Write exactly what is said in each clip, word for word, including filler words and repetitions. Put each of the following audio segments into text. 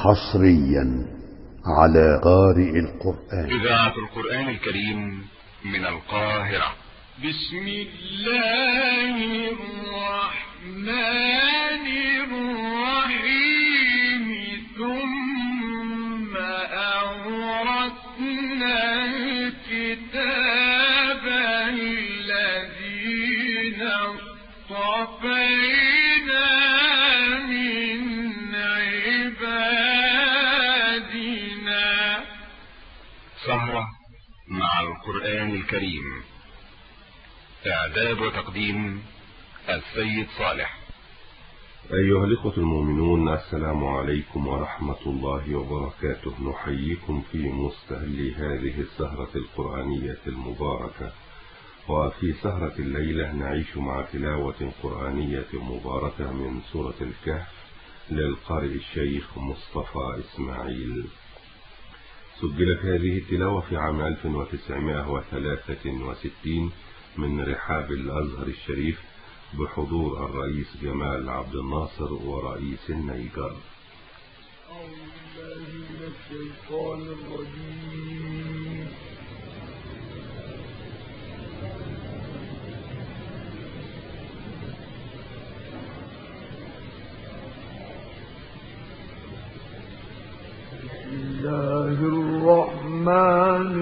حصريا على قارئ القرآن. إذاعة القرآن الكريم من القاهرة. بسم الله الرحمن الرحيم. ثم أورثنا الكتاب الذين اصطفينا من عبادنا. سهرة مع القرآن الكريم. إعداد وتقديم السيد صالح. أيها الإخوة المؤمنون، السلام عليكم ورحمة الله وبركاته. نحييكم في مستهل هذه السهرة القرآنية المباركة. وفي سهرة الليلة نعيش مع تلاوة قرآنية مباركة من سورة الكهف للقارئ الشيخ مصطفى إسماعيل. سجلت هذه التلاوة في عام ألف وتسعمائة وثلاثة وستين من رحاب الأزهر الشريف بحضور الرئيس جمال عبد الناصر ورئيس النيجر. أعوذ بالله من الشيطان الرجيم. بسم الله الرحمن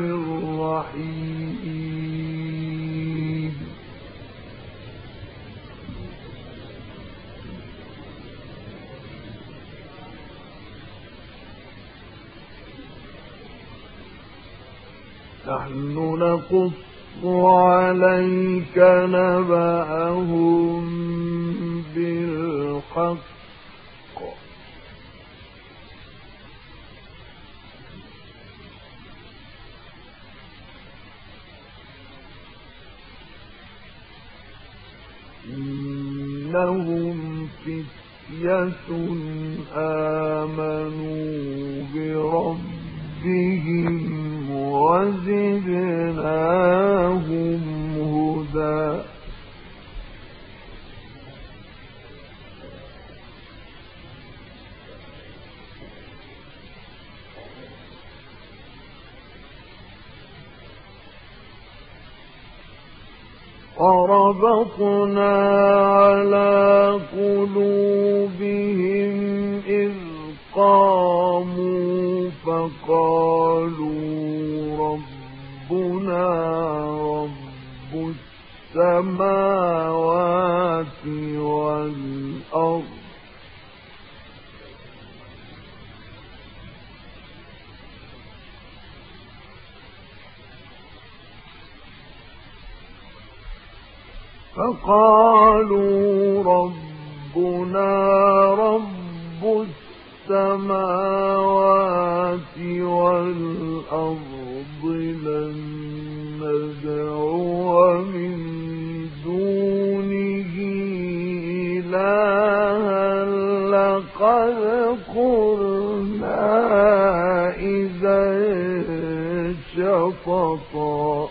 الرحيم. نحن نقص عليك نبأهم بالحق إنهم فتية آمنوا بربهم وزدناهم هدى. وربطنا على قلوبهم إذ قاموا فقالوا ربنا رب السماوات والأرض فقالوا ربنا رب السماوات والأرض لن ندعو من دونه إلها لقد قلنا إذا شططا.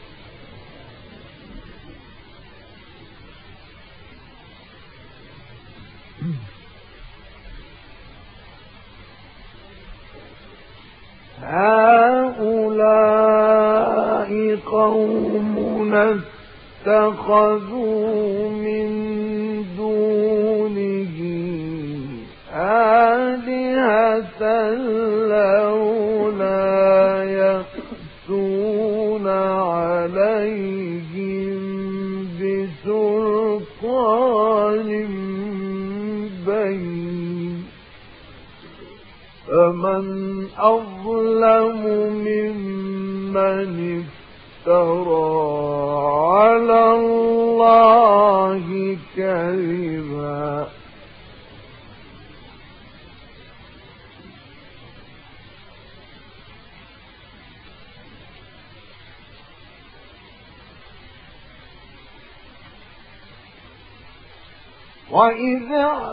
هؤلاء قومنا اتخذوا من دونه آلهة لولا يأتون عليهم بسلطان بين. فمن أظلم ممن افترى على الله كذبا. وَإِذْ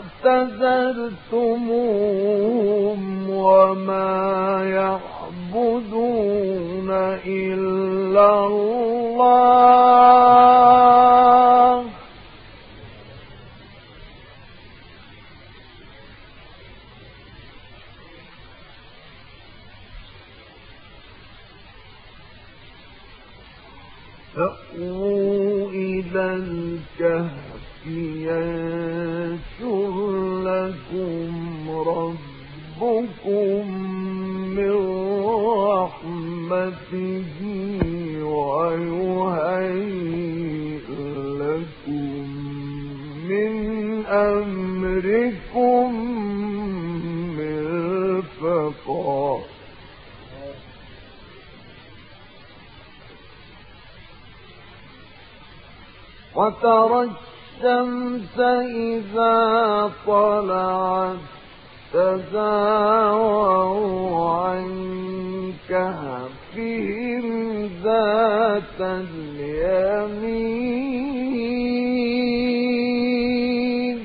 اعْتَزَلْتُمُوهُمْ وَمَا يَعْبُدُونَ إِلَّا اللَّهَ فأووا إلى الكهف ينشر لكم ربكم من رحمته ويهيئ لكم من أمركم مرفقا. وترى الشمس إذا طلعت تزاور عن كهفهم ذات اليمين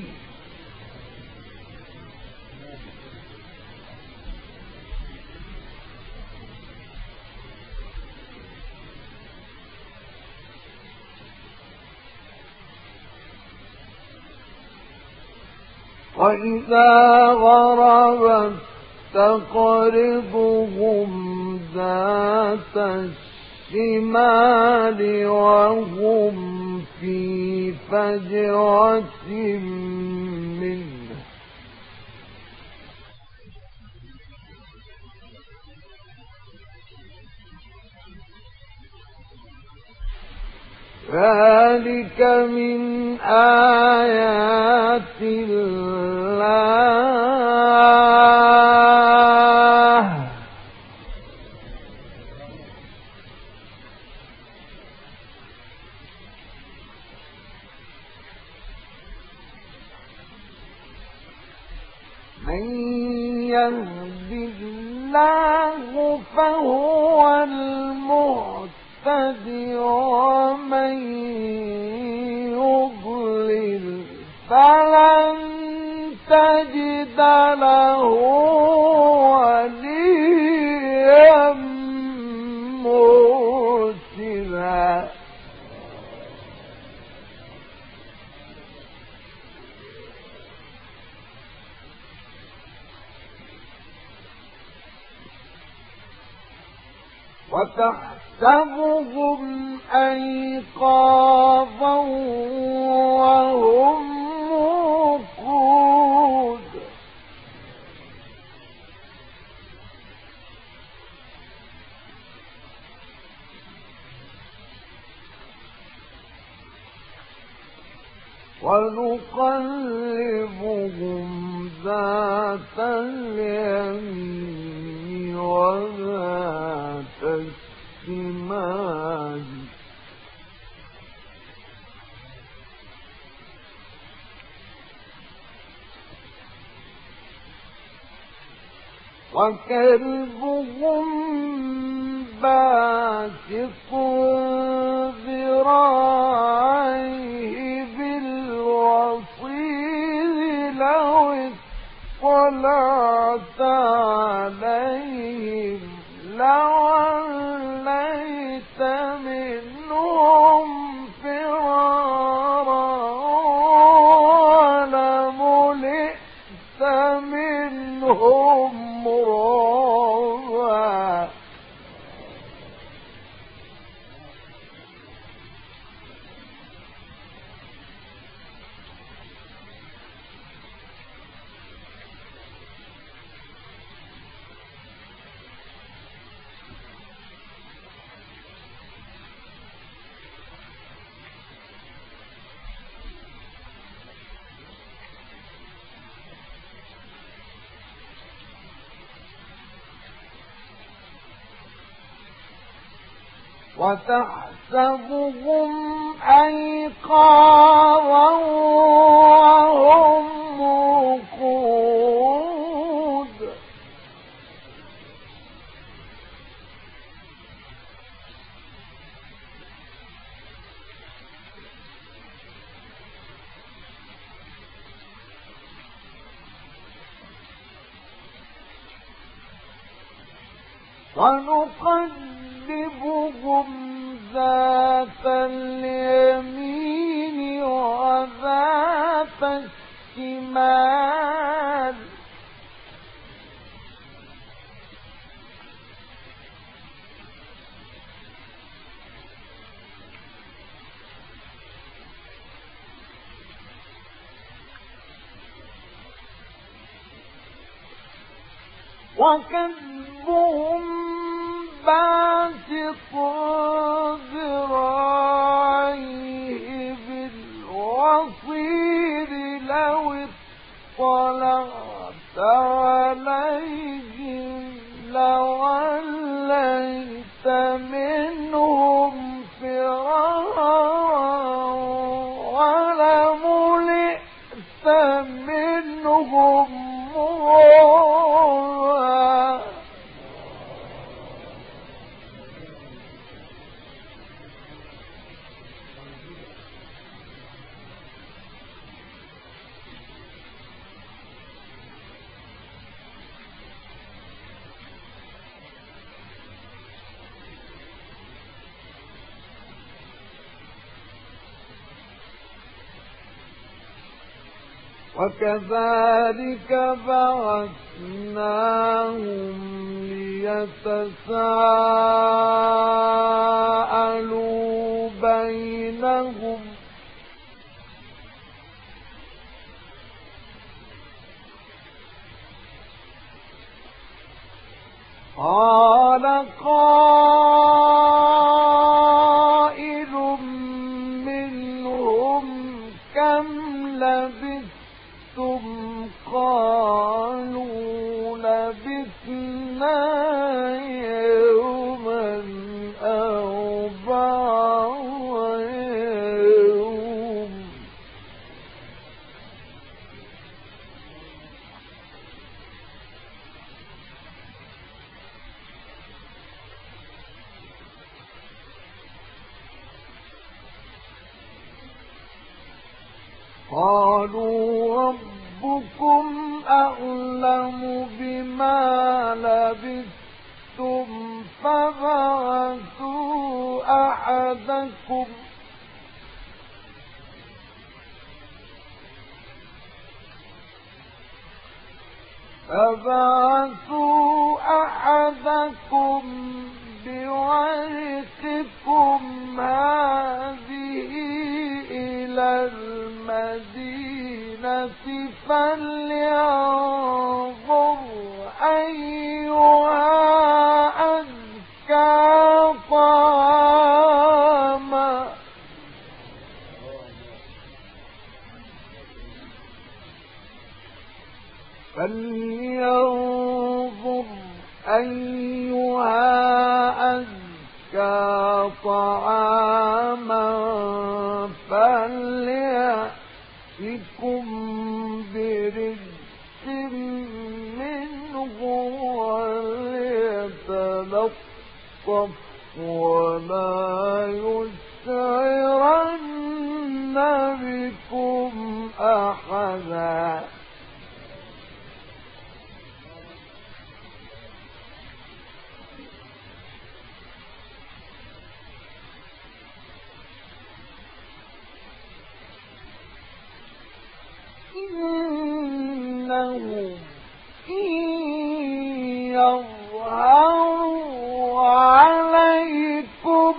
وإذا غربت تقرضهم ذات الشمال وهم في فجوة منه ذلك من آيات الله من يهد الله فهو المهتد ومن يضلل فلن تجد له وليا مرشدا. وتحسبهم أيقاظا وهم رقود ونقلبهم ذات اليمين وذات الشمال وكلبهم باسط ذراعيه بالوصيد لو اطلعت عليهم لوليت منهم فرارا ولملئت منهم رعبا. وتحسبهم أيقاظا وهم رقود ونقلبهم ذات اليمين وذات الشمال وكذبهم باسط ذراعيه بالوصيد لو اطلعت عليهم لوليت منهم فرارا ولملئت منهم مرعا. وكذلك بعثناهم ليتساءلوا بينهم قال قائل منهم كم لبثتم قالوا لبثنا يوما أو بعض يوم قالوا ربكم أعلم بما لبثتم فبعثوا أحدكم فبعثوا أحدكم بورقكم هذه إلى المدينة فلينظر أيها أزكى طعاما فلينظر أيها أزكى طعاما فليأتكم برزق منه وليتلطف ولا يشعرن بكم أحدا. إنهم إن يظهروا عليكم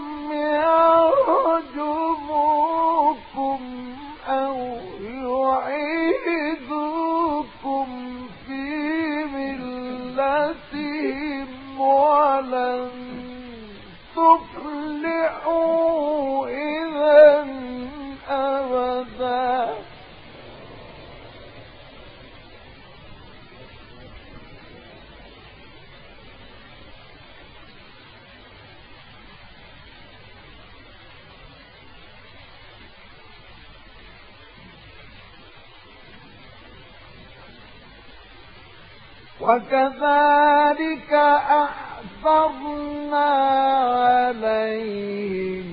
يرجموكم أو يعيدوكم في ملتهم ولن تفلحوا إذا أبدا. وكذلك أعثرنا عليهم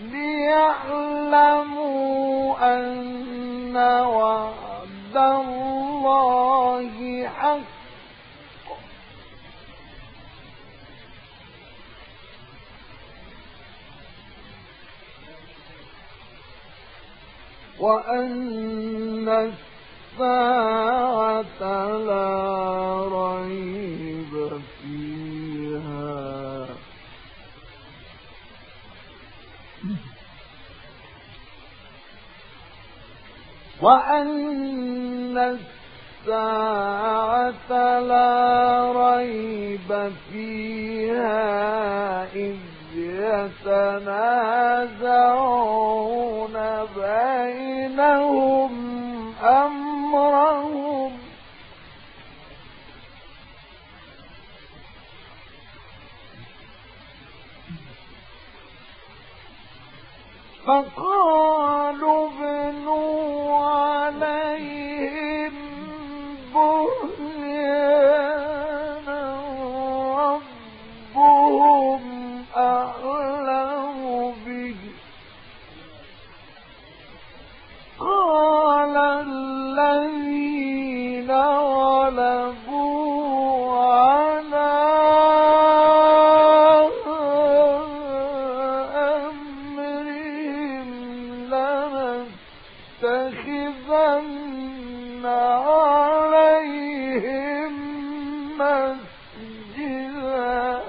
ليعلموا أن وعد الله حق وأن الساعة لا ريب فيها وأن الساعة لا ريب فيها إذ يتنازعون بينهم أمرهم فقالوا ابنوا عليهم بنيانا ربهم أعلم به قال الذين غلبوا على أمرهم لنتخذن عليهم مسجدا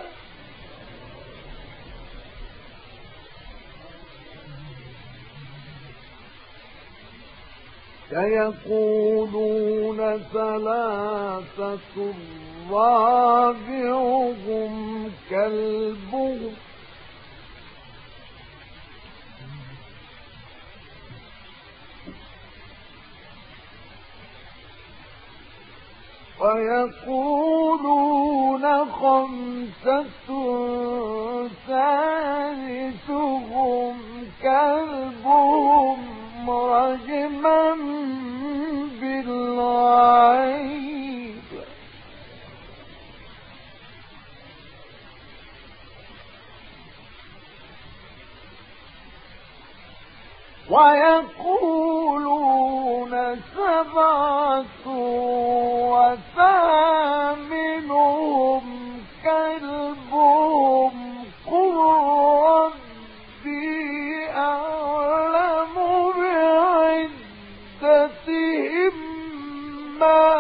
سيقولون ثلاثة رابعهم كلبهم ويقولون خمسة ثالثهم كلبهم رجما بالغيب ويقولون سبعة وثامنهم كلبهم قل ربي أعلم بعدتهم ما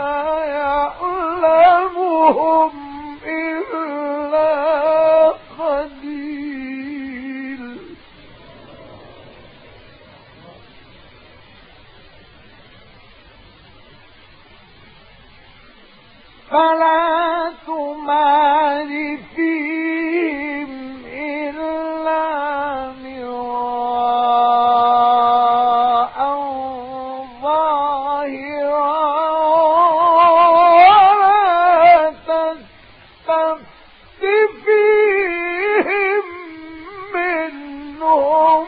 يعلمهم إلا قليل فلا تمار فيهم إلا مراء ظاهرا ولا تستفت فيهم منهم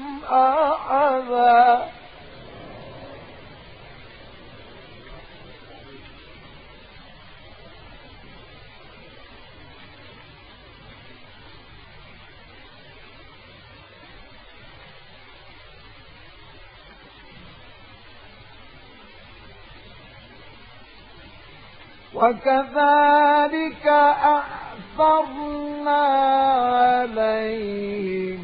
أحدا وكذلك أعثرنا عليهم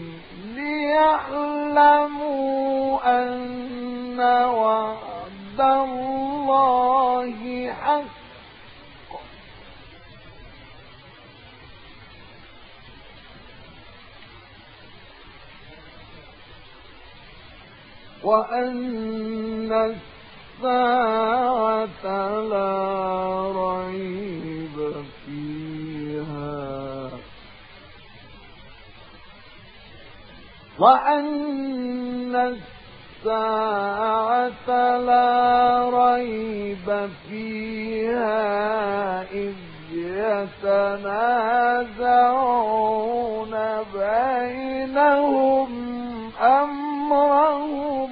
ليعلموا أن وعد الله حق وأن الساعة لا ريب فيها وأن الساعة لا ريب فيها إذ يتنازعون بينهم أمرهم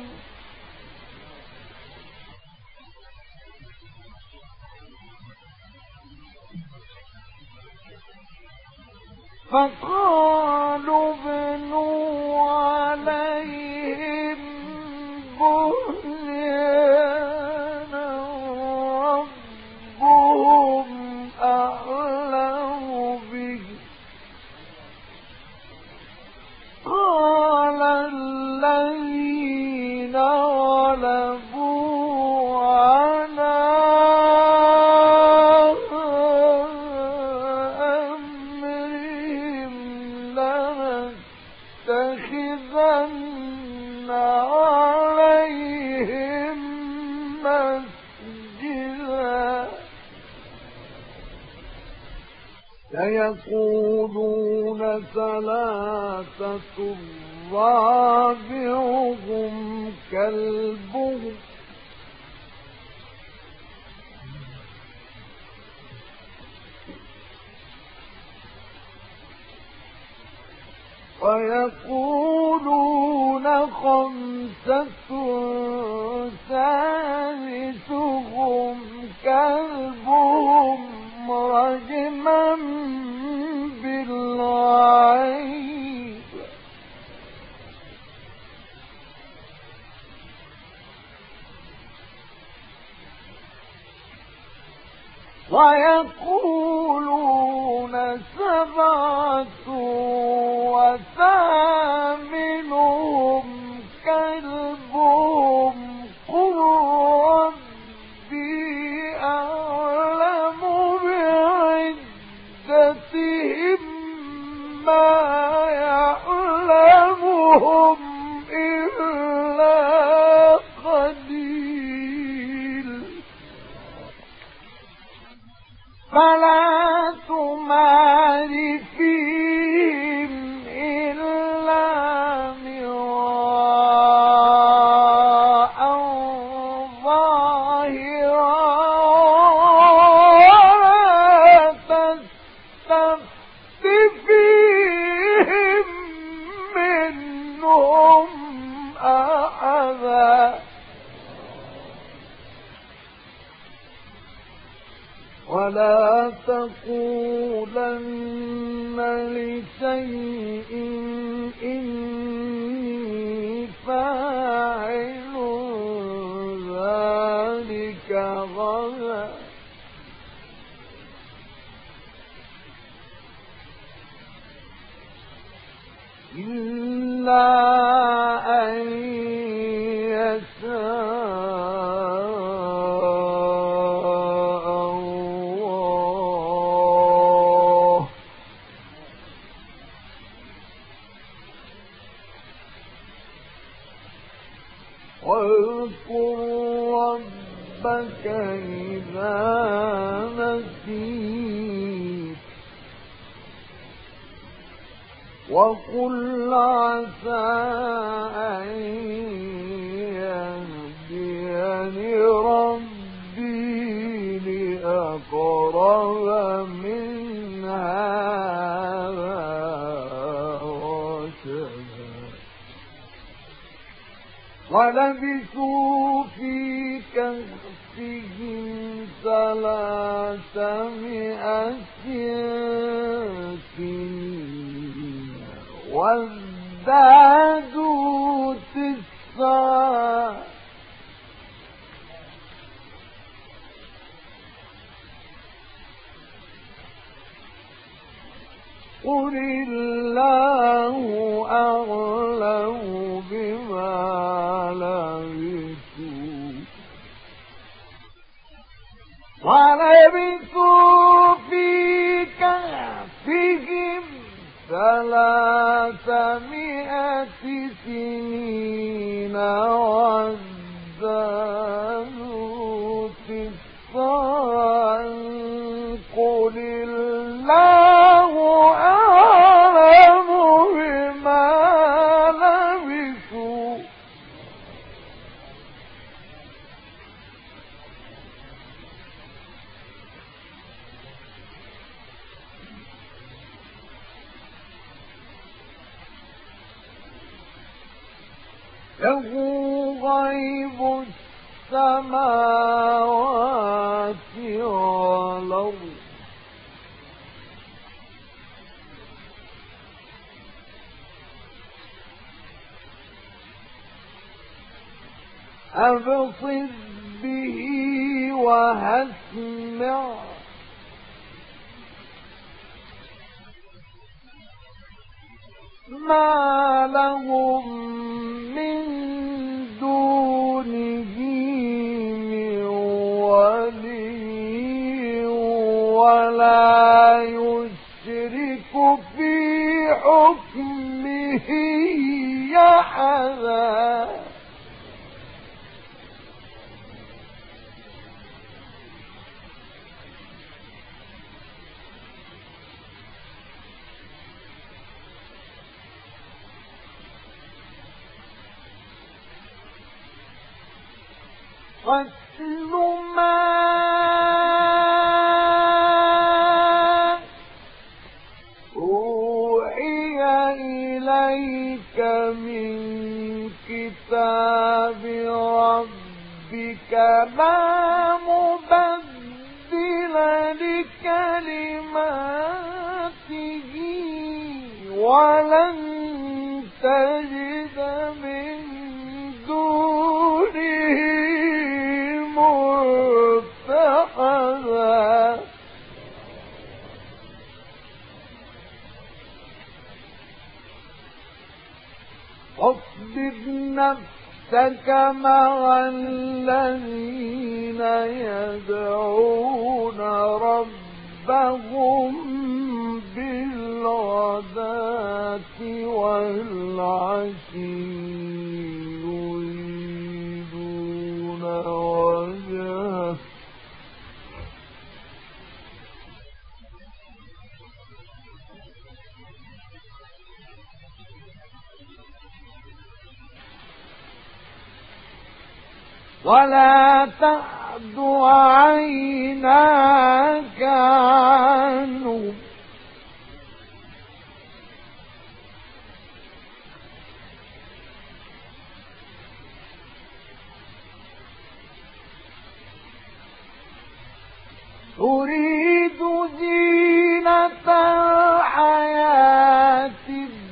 فقالوا ابنوا عليهم بنيانا ربهم أعلم به قال الذين غلبوا على أمرهم لنتخذن سيقولون ثلاثة رابعهم كلبهم ويقولون خمسة سادسهم كلبهم رجما بالغيب ويقولون سبعة وثامنهم كلبهم قل ربي أعلم بعدتهم ما يعلمهم إلا قليل فلا تمار فيهم إلا مراء ظاهرا ولا تستفت فيهم منهم أحدا ولا تقولن لشيء إني فاعل ذلك غدا إلا أن يشاء الله واذكر ربك إذا نسيت وقل عسى أن يهديني ربي لأقرب من هذا رشدا ولبثوا في كهفهم ثلاثمائة سنين وازدادوا تسعا قل الله أعلم بما لبثوا ولبثوا في كهفهم ثلاثمائة سنين وازدادوا تسعا قل الله أعلم بما لبثوا له غيب السماوات والأرض أبصر به وأسمع ما لهم من دونه من ولي ولا يشرك في حكمه أحدا واتل ما أوحي إليك من كتاب ربك لا مبدل لكلماته ولن تجد من دونه ملتحدا واصبر نفسك مع الذين يدعون ربهم بالغداة والعشي يريدون وجهه ولا تعد عيناك عنهم تريد زينة الحياة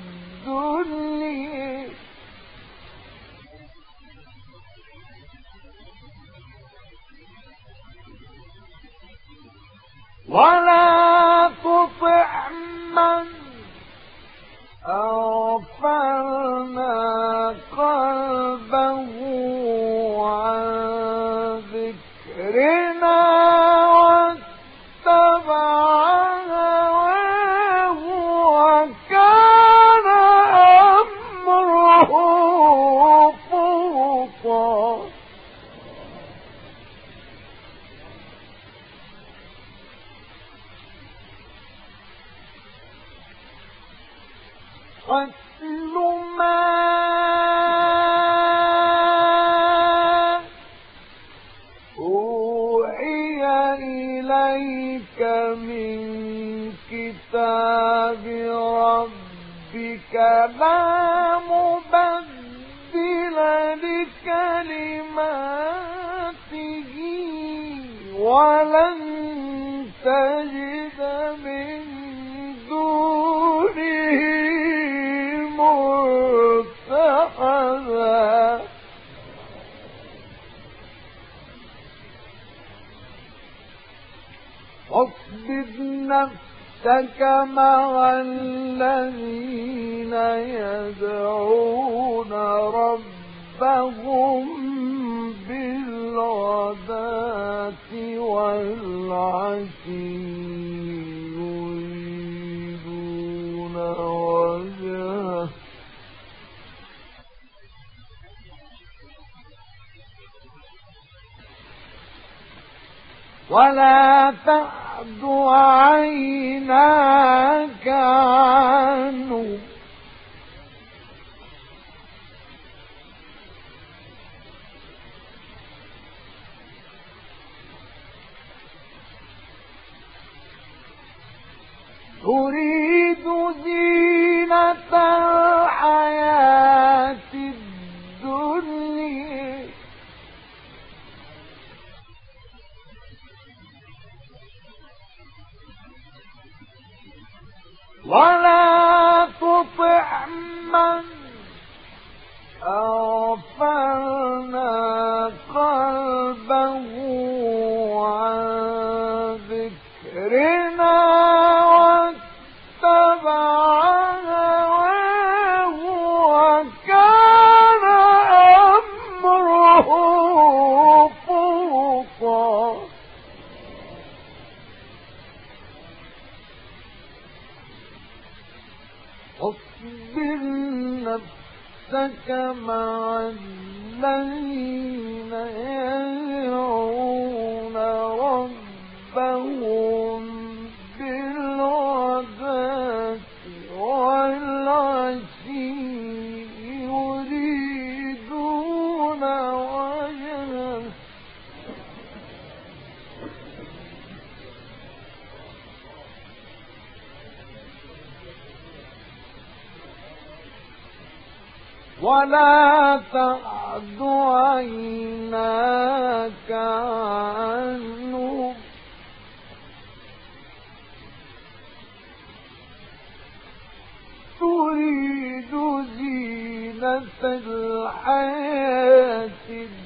الدنيا ولا تطع من أغفلنا قلبه عن ذكرنا واتبع هواه وكان أمره فرطا واتل ما أوحي إليك من كتاب ربك لا مبدل لكلماته ولن تجد من دونه ملتحدا واصبر نفسك مع الذين يدعون ربهم بالغداة والعشي يريدون وجهه ولا تعد عيناك عنهم تريد زينة الحياة الدنيا ولا تطع من أغفلنا قلبه عن ذكرنا واتبع هواه وكان أمره فرطا واصبر نفسك مع الذين يدعون ربهم بالغداة والعشي يريدون وجهه ولا تعد عيناك عنهم تريد زينة الحياة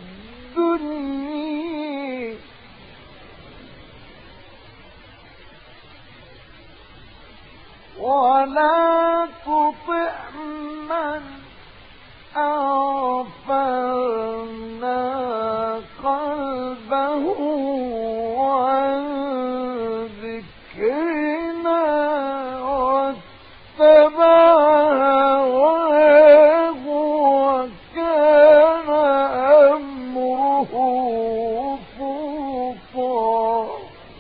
الدنيا ولا تطع من أغفلنا قلبه عن ذكرنا واتبع هواه وكان أمره فرطا.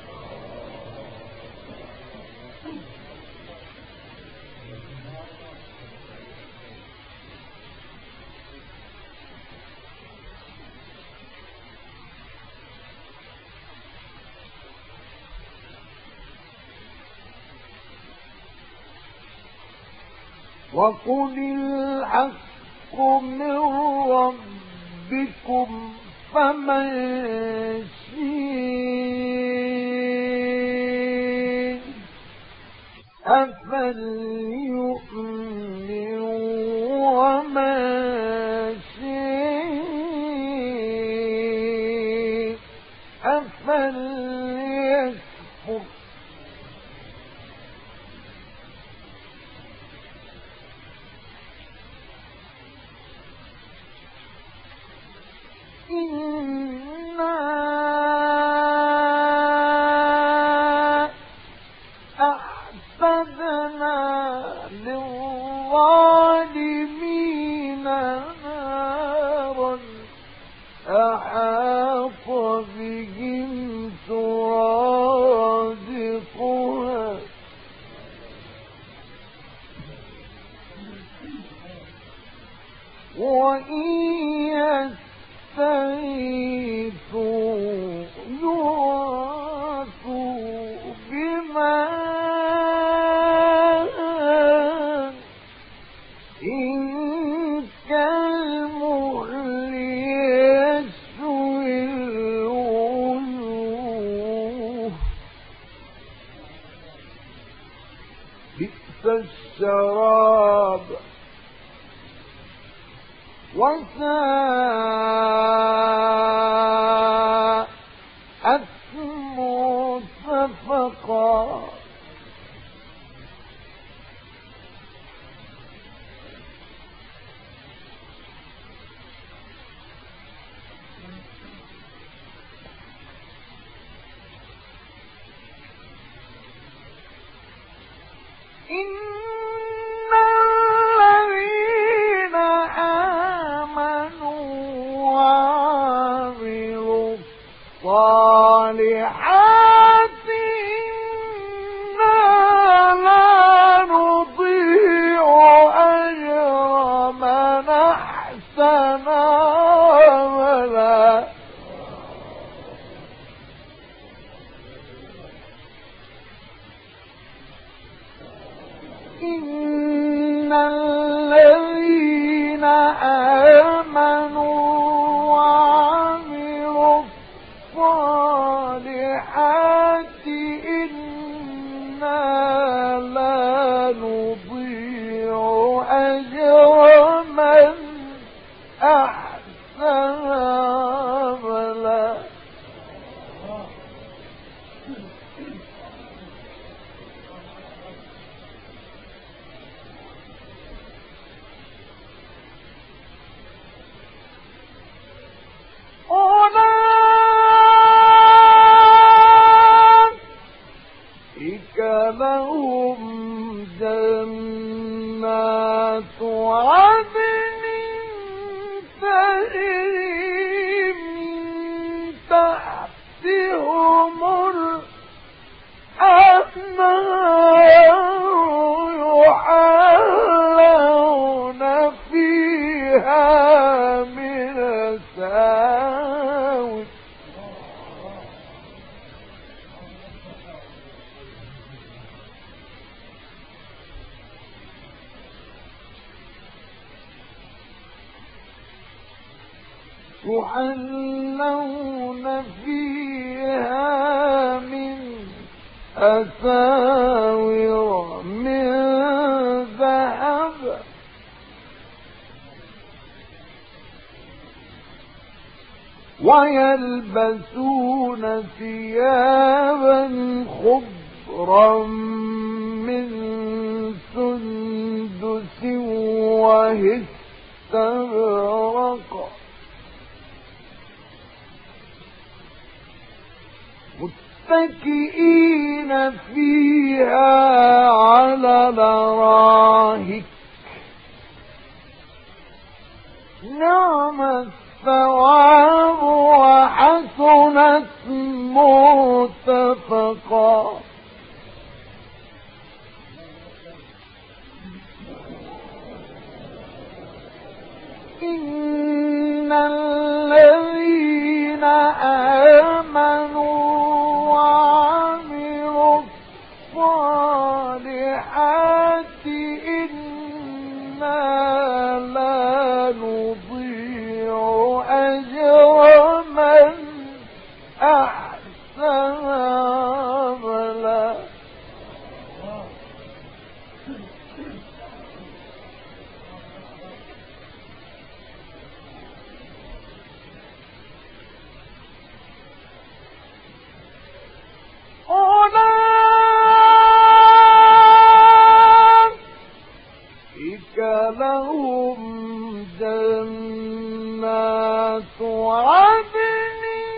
وقل الحق من ربكم فمن شاء أفليؤمن ومن شاء أفليكفر. إنا أعتدنا للظالمين نارا أحاط بهم سرادقها وإن يستغيثوا يغاثوا بماء إن كالمهل يشوي الوجوه بئس الشراب وساءت مرتفقا. إن الذين آمنوا وعملوا الصالحات إنا لا نضيع أجر من أحسن عملا. إن الذين آمنوا وعملوا الصالحات إنا لا نضيع أجر من أحسن عملا. أولئك لهم جنات عدن تجري من تحتهم الأنهار يحلون فيها من أساور يحلون فيها من أساور من ذهب ويلبسون ثيابا خضرا من سندس واستبرق متكئين فيها على الأرائك نعم الثواب وحسنت مرتفقا. إن الذين آمنوا وعملوا الصالحات إنا لا نضيع أجر من أحسن عملا. أولئك لهم جنات عدن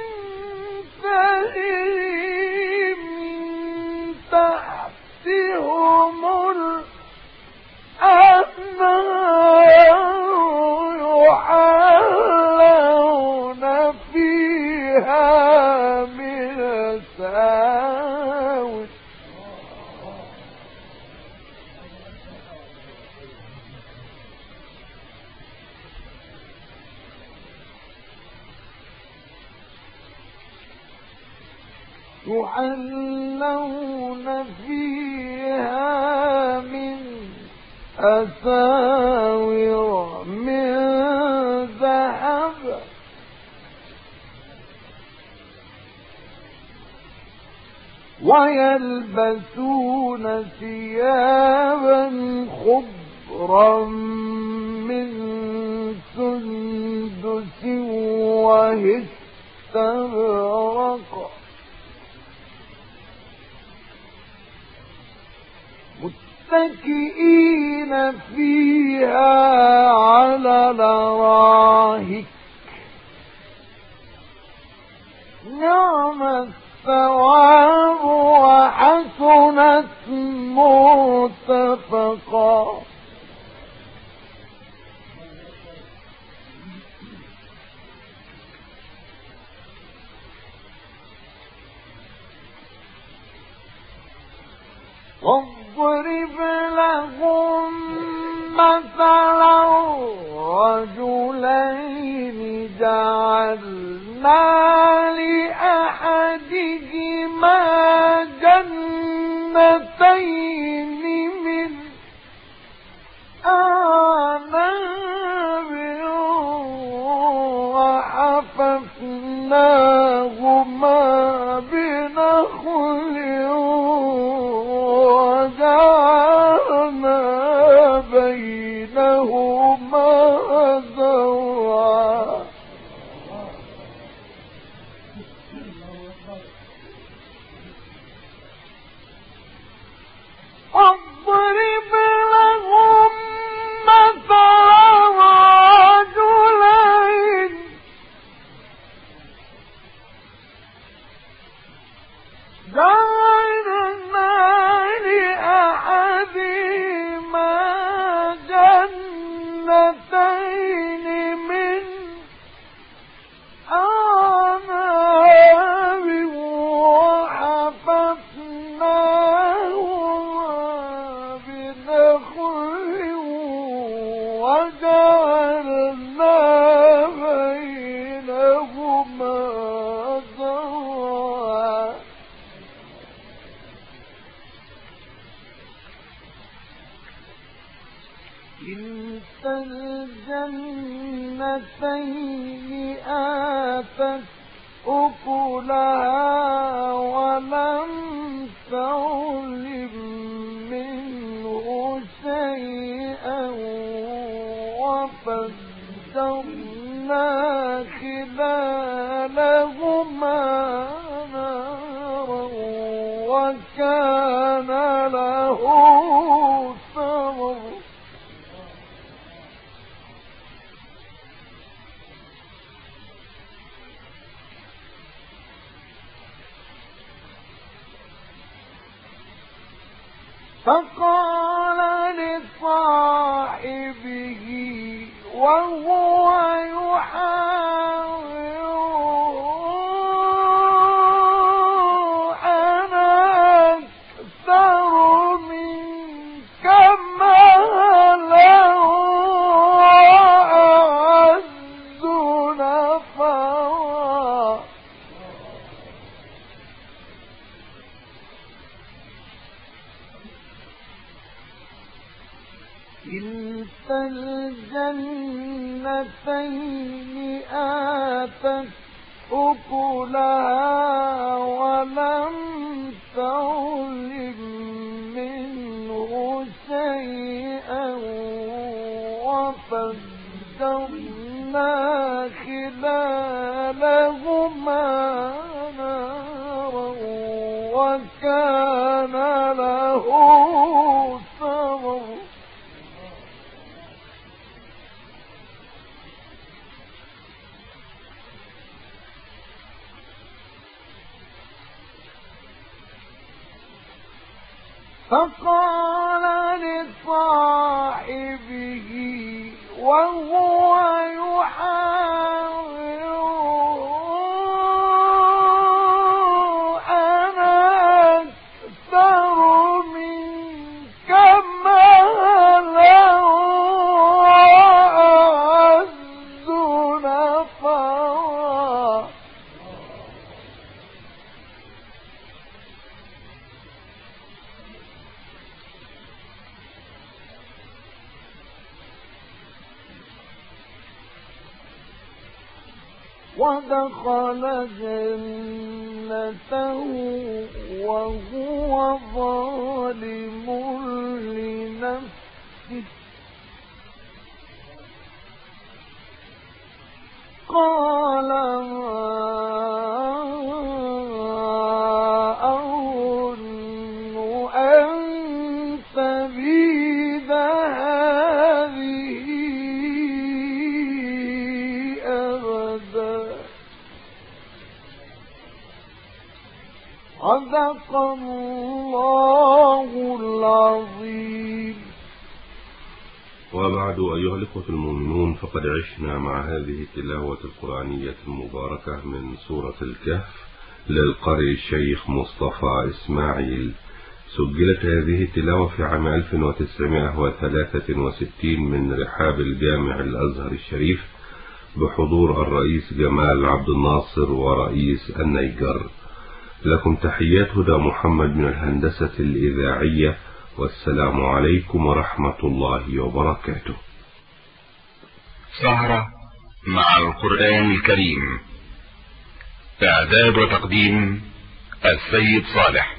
تجري من تحتهم الأنهار يحلون فيها من أساور يحلون فيها من أساور من ذهب ويلبسون ثيابا خضرا من سندس واستبرق متكئين فيها على الأرائك نعم الثواب وحسنت مرتفقا. واضرب لهم مثلا رجلين جعلنا لأحدهما جنتين من أعناب وحففناهما بنخل وجعلنا بينهما زرعا. واضرب لهم مثلا رجلين كلتا الجنتين آتت أكلها ولم تظلم منه شيئا وفجرنا خلالهما نهرا وكان له ثمر فقال لصاحبه وهو يحاوره أنا أكثر منك مالا وأعز نفرا كلتا الجنتين آتت أكلها ولم تظلم منه شيئا وفجرنا خلالهما نهرا وكان له ثمر فقال لصاحبه وهو يحاوره أنا أكثر منك مالا وأعز نفرا ودخل جنته وهو ظالم لنفسه قال ما أظن أن تبيد هذه أبدا صدق الله العظيم. وبعد أيها الإخوة المؤمنون، فقد عشنا مع هذه التلاوة القرآنية المباركة من سورة الكهف للقارئ الشيخ مصطفى إسماعيل. سجلت هذه التلاوة في عام ألف وتسعمائة وثلاثة وستين من رحاب الجامع الأزهر الشريف بحضور الرئيس جمال عبد الناصر ورئيس النيجر. لكم تحيات هدى محمد من الهندسة الإذاعية، والسلام عليكم ورحمة الله وبركاته. سهرة مع القرآن الكريم، إعداد وتقديم السيد صالح.